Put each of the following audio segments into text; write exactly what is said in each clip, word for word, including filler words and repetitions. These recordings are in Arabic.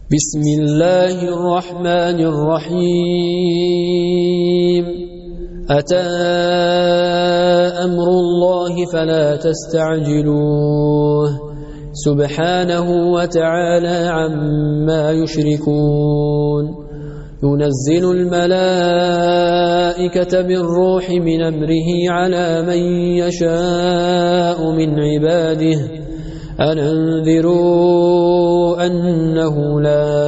بسم الله الرحمن الرحيم أتى أمر الله فلا تستعجلوه سبحانه وتعالى عما يشركون ينزل الملائكة بالروح من أمره على من يشاء من عباده أن أنذروا أنه لا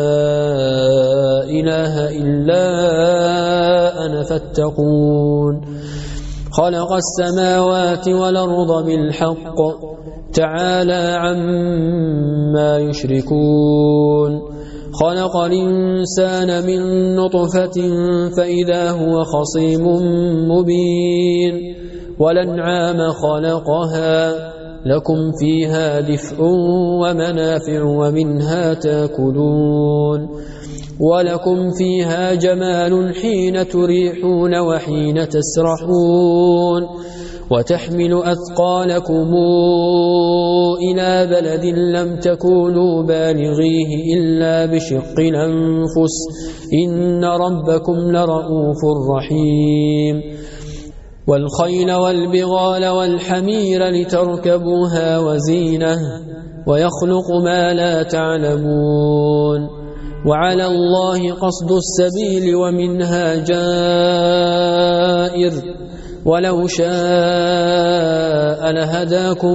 إله إلا أنا فاتقون خلق السماوات والأرض بالحق تعالى عما يشركون خلق الإنسان من نطفة فإذا هو خصيم مبين والأنعام خلقها لكم فيها دفء ومنافع ومنها تاكلون ولكم فيها جمال حين تريحون وحين تسرحون وتحمل أثقالكم إلى بلد لم تكونوا بالغيه إلا بشق الأنفس إن ربكم لرؤوف رحيم والخيل والبغال والحمير لتركبوها وزينة ويخلق ما لا تعلمون وعلى الله قصد السبيل ومنها جائر ولو شاء لهداكم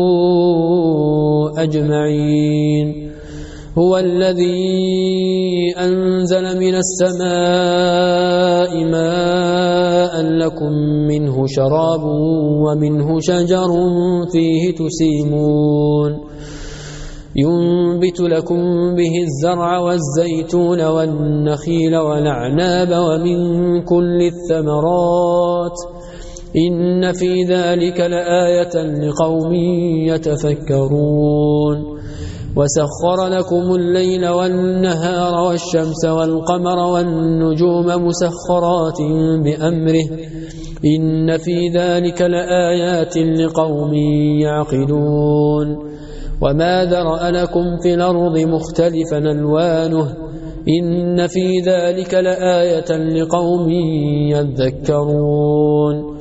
أجمعين هو الذي أنزل من السماء ماء لكم منه شراب ومنه شجر فيه تسيمون ينبت لكم به الزرع والزيتون والنخيل والأعناب ومن كل الثمرات إن في ذلك لآية لقوم يتفكرون وسخر لكم الليل والنهار والشمس والقمر والنجوم مسخرات بأمره إن في ذلك لآيات لقوم يعقلون وما ذرأ لكم في الأرض مختلفا ألوانه إن في ذلك لآية لقوم يذكرون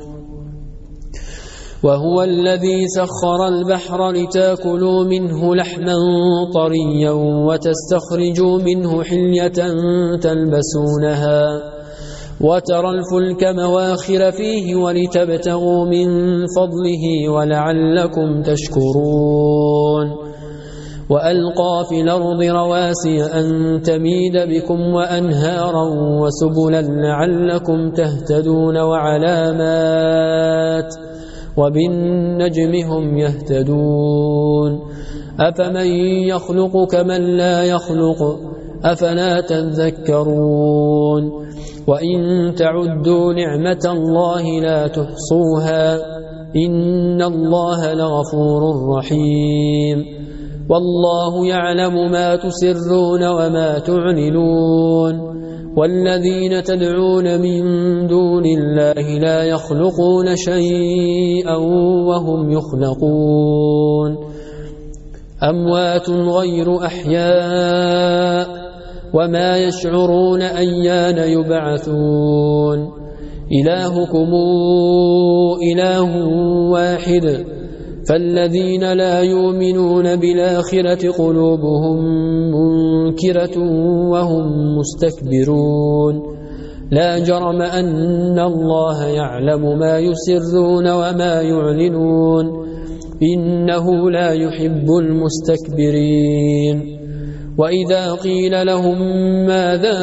وهو الذي سخر البحر لتاكلوا منه لحما طريا وتستخرجوا منه حلية تلبسونها وترى الفلك مواخر فيه ولتبتغوا من فضله ولعلكم تشكرون وألقى في الأرض رواسي أن تميد بكم وأنهارا وسبلا لعلكم تهتدون وعلامات وبالنجم هم يهتدون أفمن يخلق كمن لا يخلق أفلا تذكرون وإن تعدوا نعمة الله لا تحصوها إن الله لغفور رحيم والله يعلم ما تسرون وما تعلنون والذين تدعون من دون الله لا يخلقون شيئا وهم يخلقون أموات غير أحياء وما يشعرون أيان يبعثون إلهكم إله واحد فالذين لا يؤمنون بالآخرة قلوبهم منكرة وهم مستكبرون لا جرم أن الله يعلم ما يسرون وما يعلنون إنه لا يحب المستكبرين وإذا قيل لهم ماذا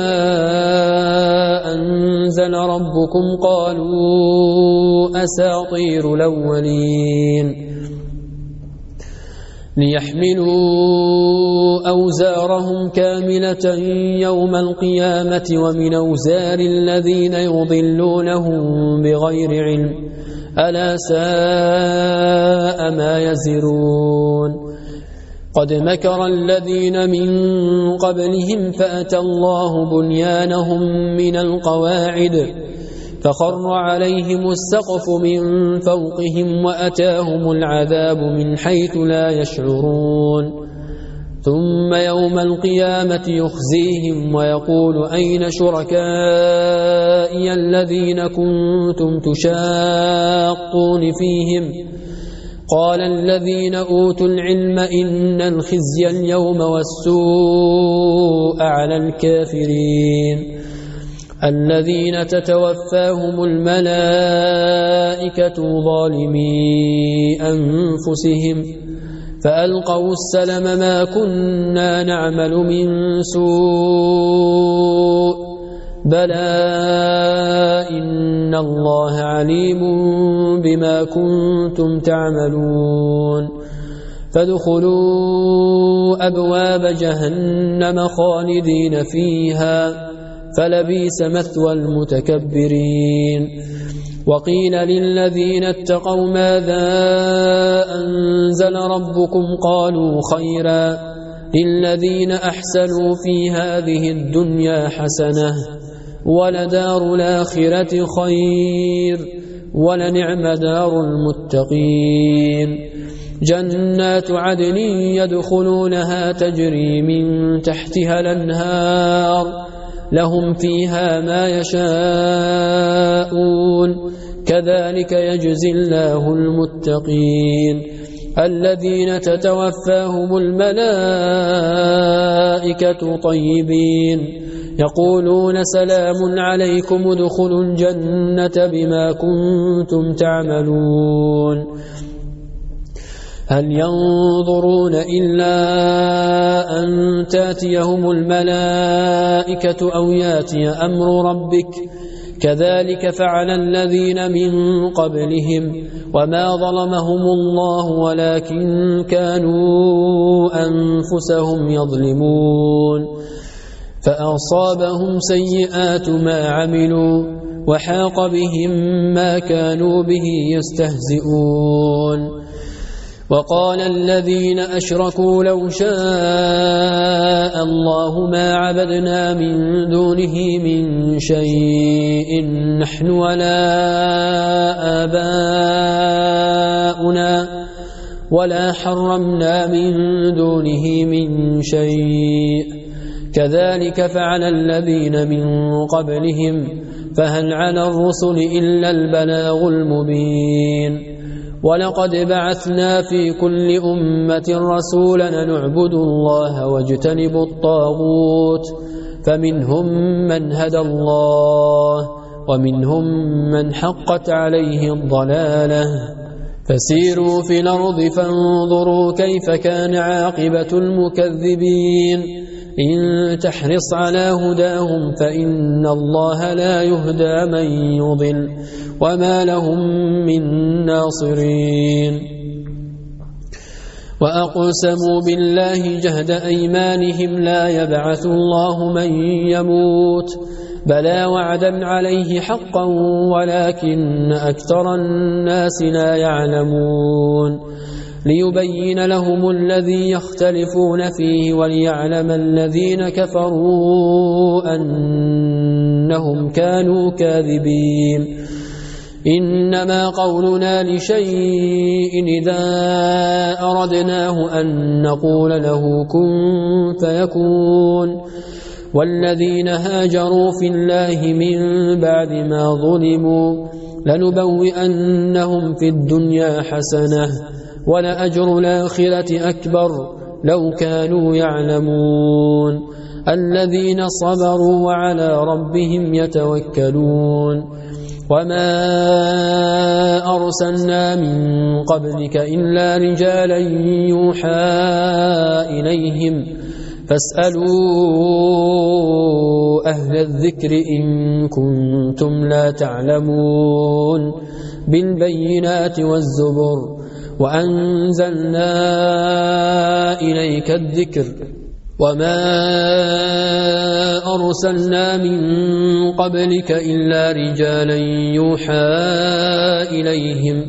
أنزل ربكم قالوا أساطير الأولين ليحملوا أوزارهم كاملة يوم القيامة ومن أوزار الذين يضلونهم بغير علم ألا ساء ما يزرون قد مكر الذين من قبلهم فأتى الله بنيانهم من القواعد فخر عليهم السقف من فوقهم وأتاهم العذاب من حيث لا يشعرون ثم يوم القيامة يخزيهم ويقول أين شركائي الذين كنتم تشاقون فيهم قال الذين أوتوا العلم إن الخزي اليوم والسوء على الكافرين الذين تتوفاهم الملائكة ظالمي أنفسهم فألقوا السلم ما كنا نعمل من سوء بلى إن الله عليم بما كنتم تعملون فادخلوا أبواب جهنم خالدين فيها فلبئس مثوى المتكبرين وقيل للذين اتقوا ماذا أنزل ربكم قالوا خيرا للذين أحسنوا في هذه الدنيا حسنة ولدار الآخرة خير ولنعم دار المتقين جنات عدن يدخلونها تجري من تحتها الأنهار لهم فيها ما يشاءون كذلك يجزي الله المتقين الذين تتوفاهم الملائكة طيبين يقولون سلام عليكم ادخلوا الجنة بما كنتم تعملون هل ينظرون إلا أن تاتيهم الملائكة أو ياتي أمر ربك كذلك فعل الذين من قبلهم وما ظلمهم الله ولكن كانوا أنفسهم يظلمون فأصابهم سيئات ما عملوا وحاق بهم ما كانوا به يستهزئون وقال الذين أشركوا لو شاء الله ما عبدنا من دونه من شيء نحن ولا آباؤنا ولا حرمنا من دونه من شيء كذلك فعل الذين من قبلهم فهل على الرسل إلا البلاغ المبين ولقد بعثنا في كل أمة رسولا نعبد الله واجتنب الطاغوت فمنهم من هدى الله ومنهم من حقت عليه الضلالة فسيروا في الأرض فانظروا كيف كان عاقبة المكذبين إن تحرص على هداهم فإن الله لا يهدى من يضل وما لهم من ناصرين وأقسموا بالله جهد أيمانهم لا يبعث الله من يموت بلى وعدا عليه حقا ولكن أكثر الناس لا يعلمون ليبين لهم الذي يختلفون فيه وليعلم الذين كفروا أنهم كانوا كاذبين إنما قولنا لشيء إذا أردناه أن نقول له كن فيكون والذين هاجروا في الله من بعد ما ظلموا لنبوئنهم في الدنيا حسنة ولأجر الآخرة أكبر لو كانوا يعلمون الذين صبروا وعلى ربهم يتوكلون وما أرسلنا من قبلك إلا رجالا يوحى إليهم فاسألوا أهل الذكر إن كنتم لا تعلمون بالبينات والزبر وأنزلنا إليك الذكر وما أرسلنا من قبلك إلا رجالا يوحى إليهم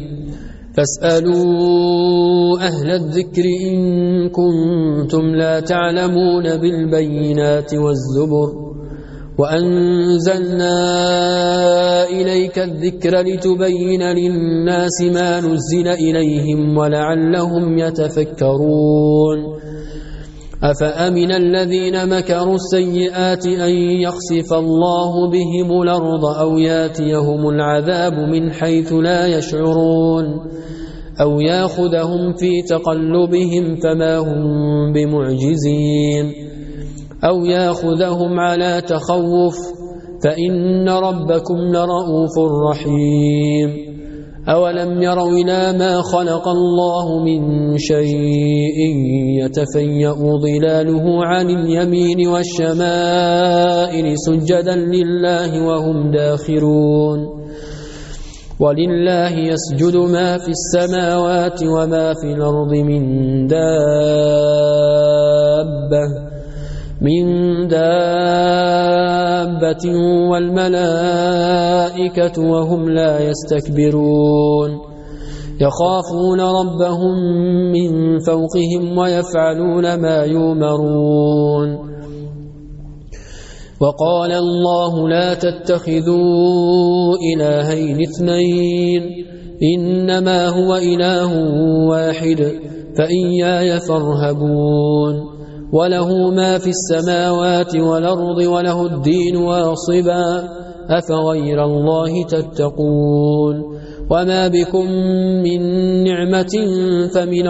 فاسألوا أهل الذكر إن كنتم لا تعلمون بالبينات والزبر وأنزلنا إليك الذكر لتبين للناس ما نزل إليهم ولعلهم يتفكرون أفأمن الذين مكروا السيئات أن يخسف الله بهم الأرض أو ياتيهم العذاب من حيث لا يشعرون أو ياخذهم في تقلبهم فما هم بمعجزين أو ياخذهم على تخوف فإن ربكم لرؤوف رحيم أولم يروا إلى ما خلق الله من شيء يتفيأ ظلاله عن اليمين والشمائل سجدا لله وهم داخرون ولله يسجد ما في السماوات وما في الأرض من دابة من دابة والملائكة وهم لا يستكبرون يخافون ربهم من فوقهم ويفعلون ما يؤمرون وقال الله لا تتخذوا إلهين اثنين إنما هو إله واحد فإياي فارهبون وله ما في السماوات والأرض وله الدين واصبا أفغير الله تتقون وما بكم من نعمة فمن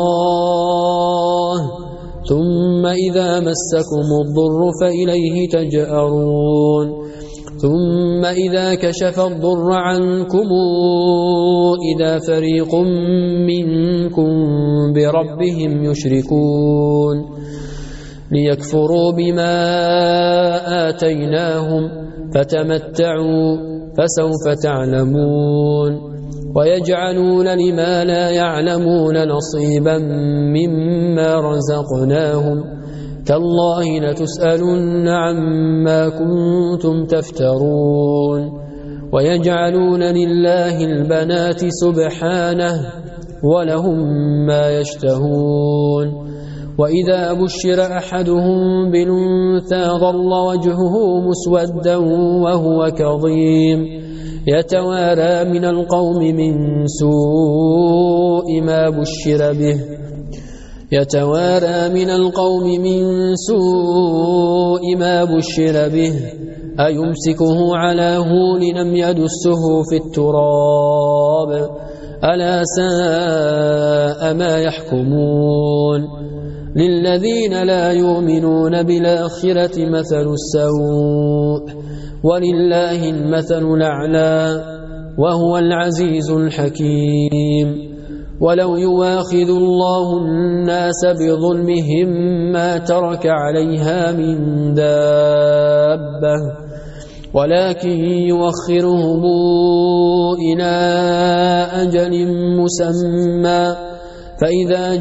الله ثم إذا مسكم الضر فإليه تجأرون ثم إذا كشف الضر عنكم إذا فريق منكم بربهم يشركون ليكفروا بما آتيناهم فتمتعوا فسوف تعلمون ويجعلون لما لا يعلمون نصيبا مما رزقناهم تالله لتسألن عما كنتم تفترون ويجعلون لله البنات سبحانه ولهم ما يشتهون وإذا بشر أحدهم بالأنثى ظل وجهه مسودا وهو كظيم يتوارى من القوم من سوء ما بشر به يتوارى من القوم من سوء ما بشر به أيمسكه على هون لم يدسه في التراب ألا ساء ما يحكمون للذين لا يؤمنون بالآخرة مثل السوء ولله المثل الأعلى وهو العزيز الحكيم ولو يواخذ الله الناس بظلمهم ما ترك عليها من دابة ولكن يوخرهم إلى أجل مسمى فإذا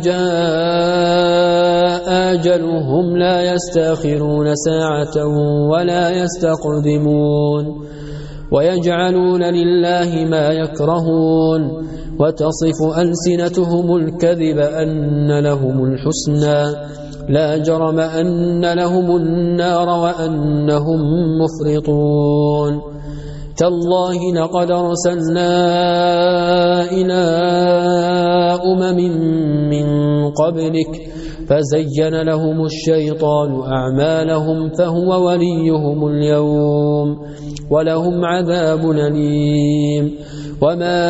جاء أجلهم لا يستأخرون ساعة ولا يستقدمون ويجعلون لله ما يكرهون وتصف ألسنتهم الكذب أن لهم الحسنى لا جرم أن لهم النار وأنهم مفرطون تالله لقد أرسلنا إلى أمم من قبلك فزين لهم الشيطان أعمالهم فهو وليهم اليوم ولهم عذاب أليم وما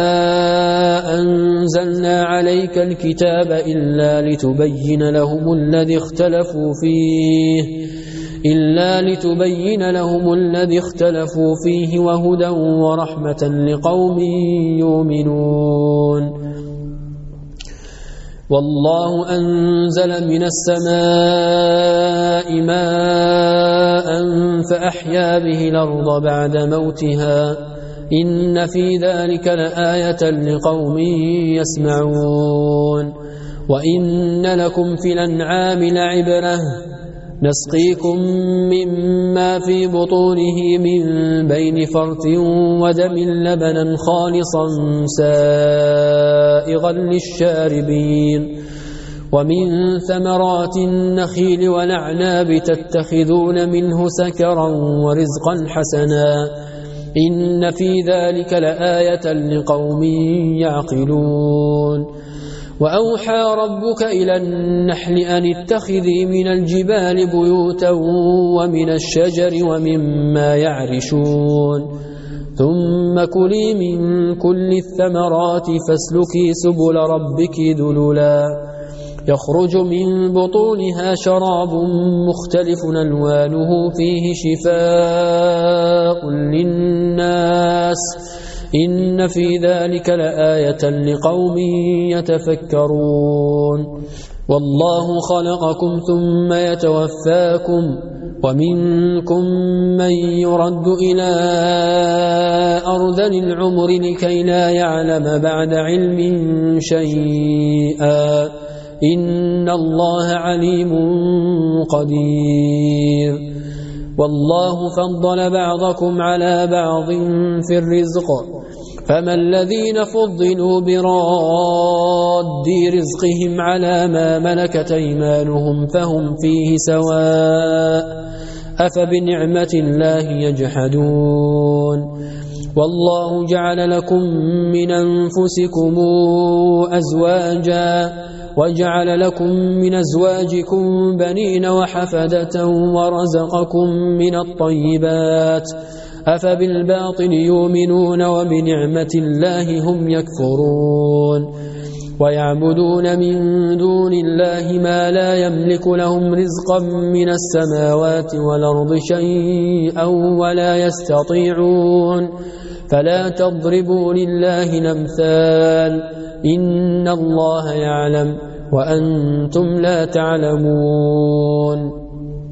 أنزلنا عليك الكتاب إلا لتبين لهم الذي اختلفوا فيه إلا لتبين لهم الذي اختلفوا فيه وهدى ورحمة لقوم يؤمنون والله أنزل من السماء ماء فأحيا به الأرض بعد موتها إن في ذلك لآية لقوم يسمعون وإن لكم في الأنعام لعبرة نسقيكم مما في بطونه من بين فرث ودم لبنا خالصا سائغا للشاربين ومن ثمرات النخيل والأعناب تتخذون منه سكرا ورزقا حسنا إن في ذلك لآية لقوم يعقلون وأوحى ربك إلى النحل أن اتخذي من الجبال بيوتا ومن الشجر ومما يعرشون ثم كلي من كل الثمرات فاسلكي سبل ربك ذللا يخرج من بطونها شراب مختلف ألوانه فيه شفاء للناس إن في ذلك لآية لقوم يتفكرون والله خلقكم ثم يتوفاكم ومنكم من يرد إلى أرذل العمر لكي لا يعلم بعد علم شيئا إن الله عليم قدير والله فضل بعضكم على بعض في الرزق فما الذين فضلوا براد رزقهم على ما ملكت أيمانهم فهم فيه سواء أفبنعمة الله يجحدون والله جعل لكم من أنفسكم أزواجا وجعل لكم من أزواجكم بنين وحفدة ورزقكم من الطيبات أفبالباطل يؤمنون وبنعمة الله هم يكفرون ويعبدون من دون الله ما لا يملك لهم رزقا من السماوات والأرض شيئا ولا يستطيعون فلا تضربوا لله الأمثال إن الله يعلم وأنتم لا تعلمون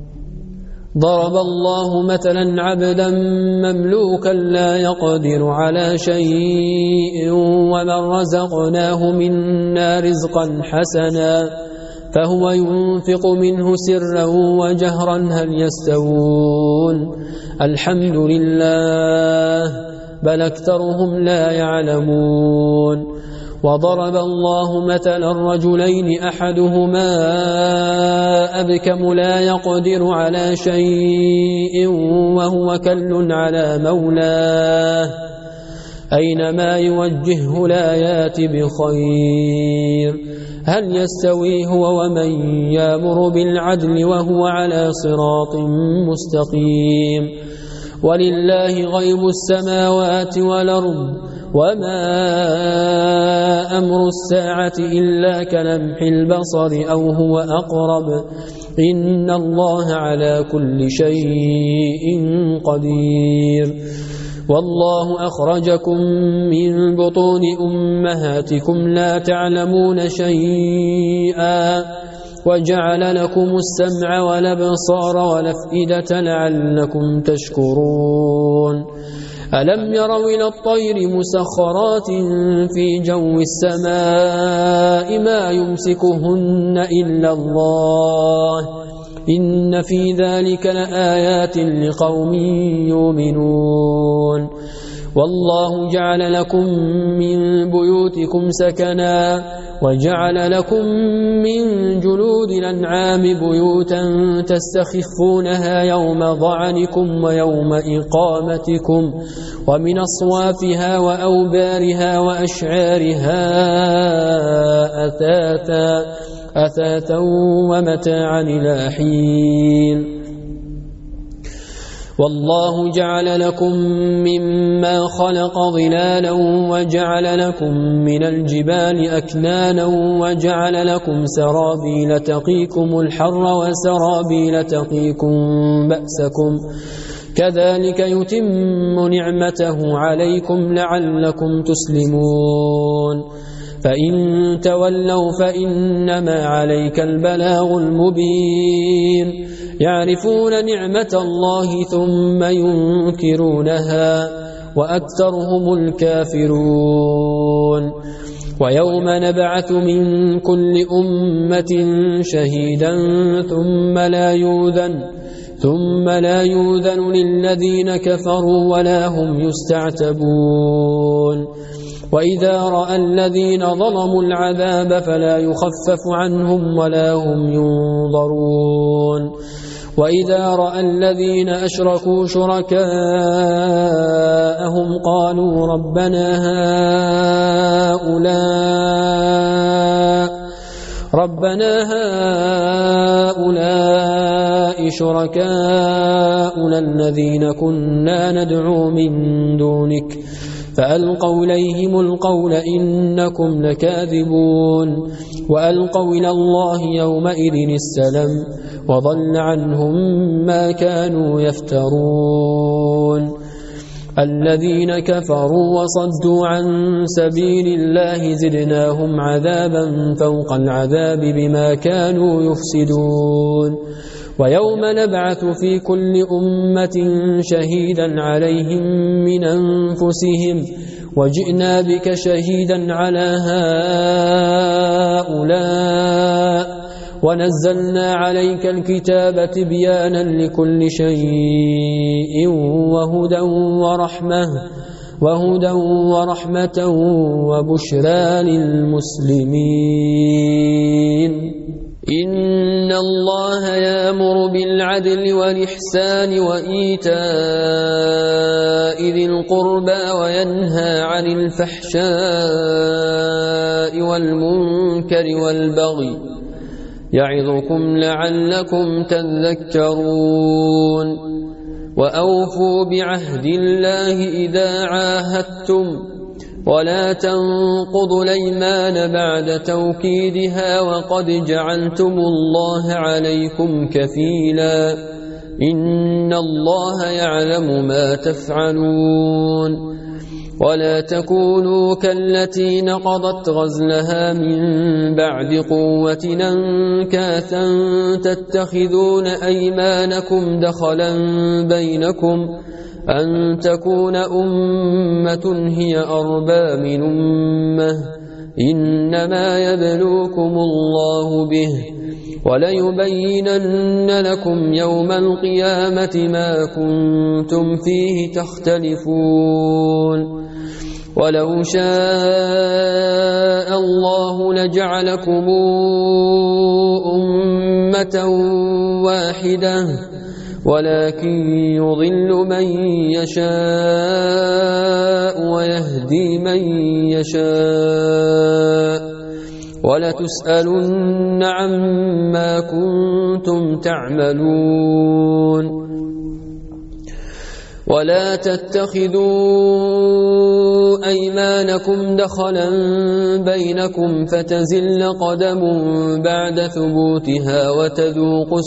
ضرب الله مثلا عبدا مملوكا لا يقدر على شيء ومن رزقناه منا رزقا حسنا فهو ينفق منه سرا وجهرا هل يستوون الحمد لله بل أكثرهم لا يعلمون وضرب الله مثلا رجلين أحدهما أبكم لا يقدر على شيء وهو كل على مولاه أينما يوجهه لا يات بخير هل يستوي هو ومن يأمر بالعدل وهو على صراط مستقيم ولله غيب السماوات والأرض وما أمر الساعة إلا كلمح البصر أو هو أقرب إن الله على كل شيء قدير والله أخرجكم من بطون أمهاتكم لا تعلمون شيئا وجعل لكم السمع والأبصار والأفئدة لعلكم تشكرون ألم يروا إلى الطير مسخرات في جو السماء ما يمسكهن إلا الله إن في ذلك لآيات لقوم يؤمنون والله جعل لكم من بيوتكم سكنا وجعل لكم من جلود الأنعام بيوتا تستخفونها يوم ضعنكم ويوم إقامتكم ومن أصوافها وأوبارها وأشعارها أثاثا أثاثا ومتاعا إلى حين والله جعل لكم مما خلق ظلالا وجعل لكم من الجبال أكنانا وجعل لكم سرابيل تقيكم الحر وسرابيل تقيكم بأسكم كذلك يتم نعمته عليكم لعلكم تسلمون فإن تولوا فإنما عليك البلاغ المبين يعرفون نعمة الله ثم ينكرونها وأكثرهم الكافرون ويوم نبعث من كل أمة شهيدا ثم لا يؤذن ثم لا يؤذن للذين كفروا ولا هم يستعتبون وإذا رأى الذين ظلموا العذاب فلا يخفف عنهم ولا هم ينظرون وإذا رأى الذين أشركوا شركاءهم قالوا ربنا هؤلاء ربنا هؤلاء شركاؤنا الذين كنا ندعو من دونك فألقوا إليهم القول إنكم لكاذبون وألقوا إلى الله يومئذ السلام وضل عنهم ما كانوا يفترون الذين كفروا وصدوا عن سبيل الله زدناهم عذابا فوق العذاب بما كانوا يفسدون ويوم نبعث في كل أمة شهيدا عليهم من أنفسهم وجئنا بك شهيدا على هؤلاء ونزلنا عليك الكتاب تبيانا لكل شيء وهدى ورحمة وهدى ورحمة وبشرى للمسلمين إن الله يأمر بالعدل والإحسان وإيتاء ذي القربى وينهى عن الفحشاء والمنكر والبغي يعظكم لعلكم تذكرون وأوفوا بعهد الله إذا عاهدتم ولا تنقضوا الأيمان بعد توكيدها وقد جعلتم الله عليكم كفيلا إن الله يعلم ما تفعلون ولا تكونوا كالتي نقضت غزلها من بعد قوة أنكاثا تتخذون أيمانكم دخلا بينكم أن تكون أمة هي أربى من أمة إنما يبلوكم الله به وليبينن لكم يوم القيامة ما كنتم فيه تختلفون ولو شاء الله لجعلكم أمة واحدة ولكن يضل من يشاء ويهدي من يشاء ولتسألن عما كنتم تعملون ولا تتخذوا أيمانكم دخلا بينكم فتزل قدم بعد ثبوتها وتذوقوا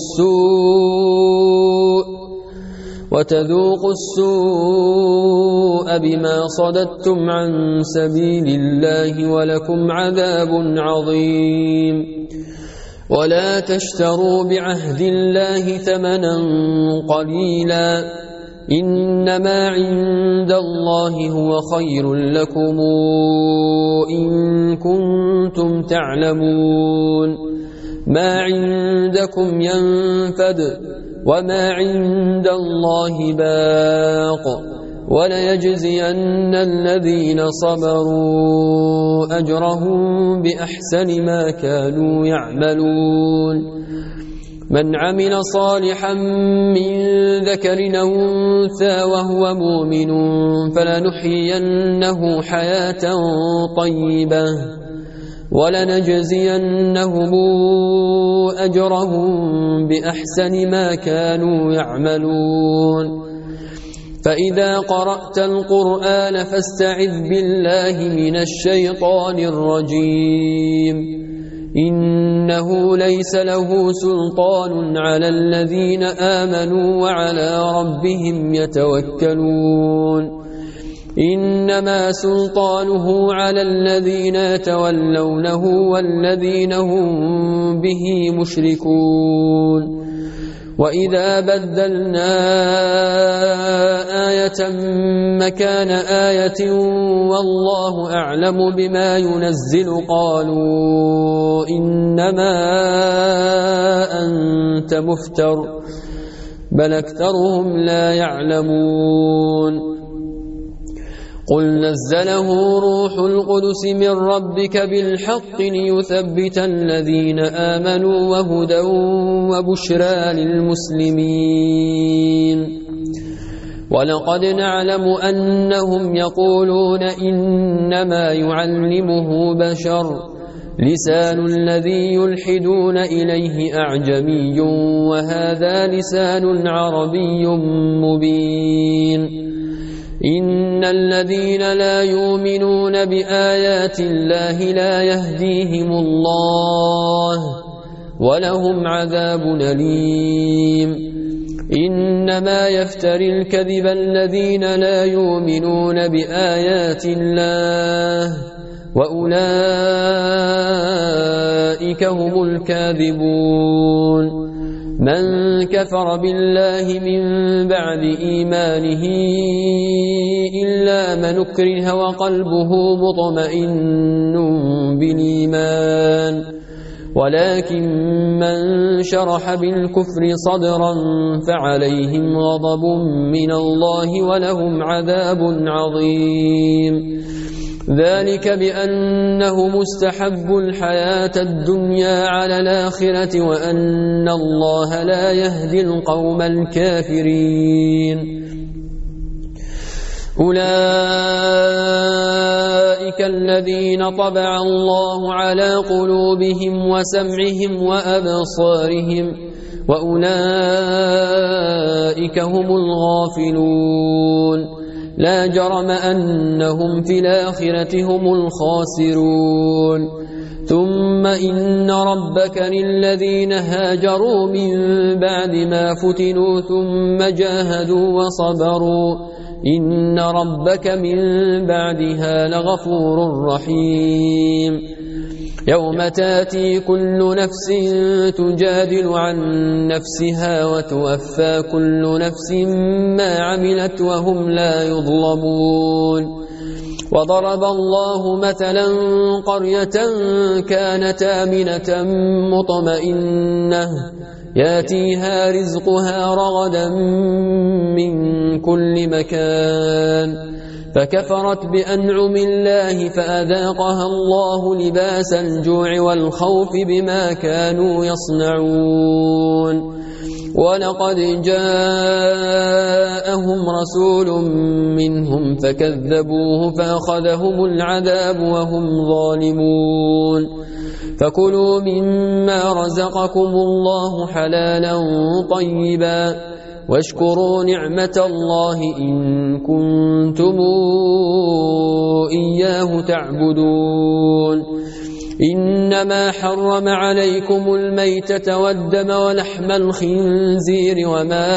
السوء وتذوقوا السوء بما صددتم عن سبيل الله ولكم عذاب عظيم ولا تشتروا بعهد الله ثمنا قليلا إنما عند الله هو خير لكم إن كنتم تعلمون ما عندكم ينفد وما عند الله باق وليجزين الذين صبروا أجرهم بأحسن ما كانوا يعملون من عمل صالحا من ذكر أو أنثى وهو مؤمن فلنحيينه حياة طيبة ولنجزينهم أجرهم بأحسن ما كانوا يعملون فإذا قرأت القرآن فاستعذ بالله من الشيطان الرجيم إنه ليس له سلطان على الذين آمنوا وعلى ربهم يتوكلون إنما سلطانه على الذين يتولونه والذين هم به مشركون وإذا بدلنا آية مكان آية والله أعلم بما ينزل قالوا إنما أنت مفتر بل أكثرهم لا يعلمون قل نزله روح القدس من ربك بالحق ليثبت الذين آمنوا وهدى وبشرى للمسلمين ولقد نعلم أنهم يقولون إنما يعلمه بشر لسان الذي يلحدون إليه أعجمي وهذا لسان عربي مبين إن الذين لا يؤمنون بآيات الله لا يهديهم الله ولهم عذاب أليم إنما يفتري الكذب الذين لا يؤمنون بآيات الله وأولئك هم الكاذبون من كفر بالله من بعد إيمانه إلا من أكره وقلبه مطمئن بالإيمان ولكن من شرح بالكفر صدرا فعليهم غضب من الله ولهم عذاب عظيم ذلك بأنه مستحب الحياة الدنيا على الآخرة وأن الله لا يهدي القوم الكافرين أولئك الذين طبع الله على قلوبهم وسمعهم وأبصارهم وأولئك هم الغافلون لا جرم أنهم في الآخرة هم الخاسرون ثم إن ربك للذين هاجروا من بعد ما فتنوا ثم جاهدوا وصبروا إن ربك من بعدها لغفور رحيم يوم تاتي كل نفس تجادل عن نفسها وتوفى كل نفس ما عملت وهم لا يظلمون وضرب الله مثلا قرية كانت آمنة مطمئنة ياتيها رزقها رغدا من كل مكان فكفرت بأنعم الله فأذاقها الله لباس الجوع والخوف بما كانوا يصنعون ولقد جاءهم رسول منهم فكذبوه فأخذهم العذاب وهم ظالمون فكلوا مما رزقكم الله حلالا طيبا واشكروا نعمة الله إن كنتم إياه تعبدون إنما حرم عليكم الميتة والدم ولحم الخنزير وما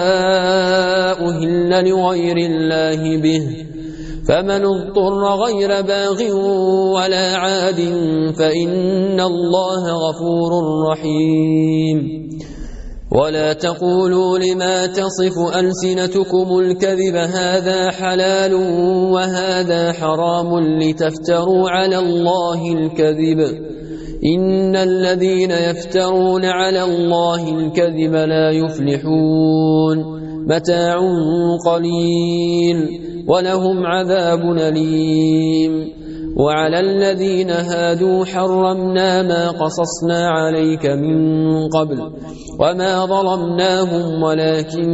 أهل لغير الله به فمن اضطر غير باغ ولا عاد فإن الله غفور رحيم ولا تقولوا لما تصف ألسنتكم الكذب هذا حلال وهذا حرام لتفتروا على الله الكذب إن الذين يفترون على الله الكذب لا يفلحون متاع قليل ولهم عذاب أليم وعلى الذين هادوا حرمنا ما قصصنا عليك من قبل وما ظلمناهم ولكن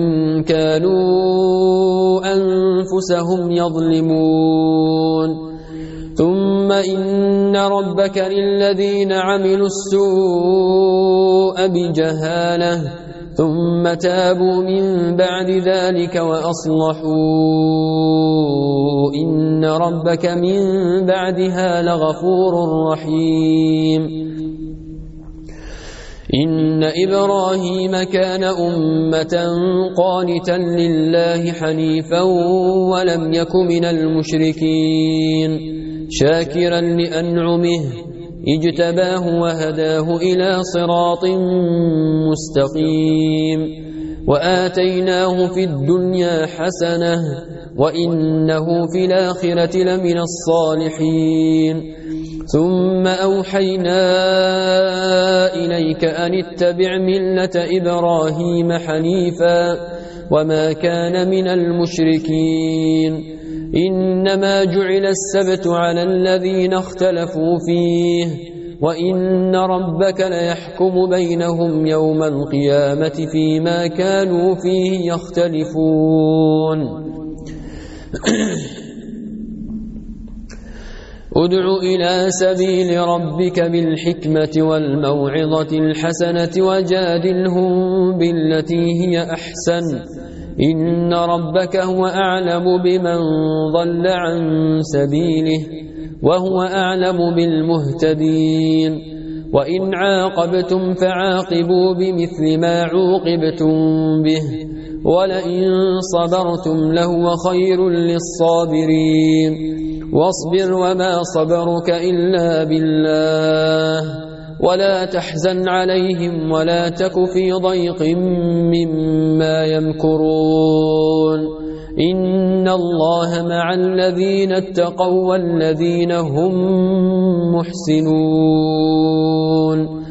كانوا أنفسهم يظلمون ثم إن ربك للذين عملوا السوء بجهالة ثم تابوا من بعد ذلك وأصلحوا إن ربك من بعدها لغفور رحيم إن إبراهيم كان أمة قانتا لله حنيفا ولم يك من المشركين شاكرا لأنعمه اجتباه وهداه إلى صراط مستقيم وآتيناه في الدنيا حسنة وإنه في الآخرة لمن الصالحين ثم أوحينا إليك أن اتبع ملة إبراهيم حنيفا وما كان من المشركين إنما جعل السبت على الذين اختلفوا فيه وإن ربك ليحكم بينهم يوم القيامة فيما كانوا فيه يختلفون ادع إلى سبيل ربك بالحكمة والموعظة الحسنة وجادلهم بالتي هي أحسن إن ربك هو أعلم بمن ضل عن سبيله وهو أعلم بالمهتدين وإن عاقبتم فعاقبوا بمثل ما عوقبتم به ولئن صبرتم لهو خير للصابرين واصبر وما صبرك إلا بالله ولا تحزن عليهم ولا تك في ضيق مما يمكرون إن الله مع الذين اتقوا والذين هم محسنون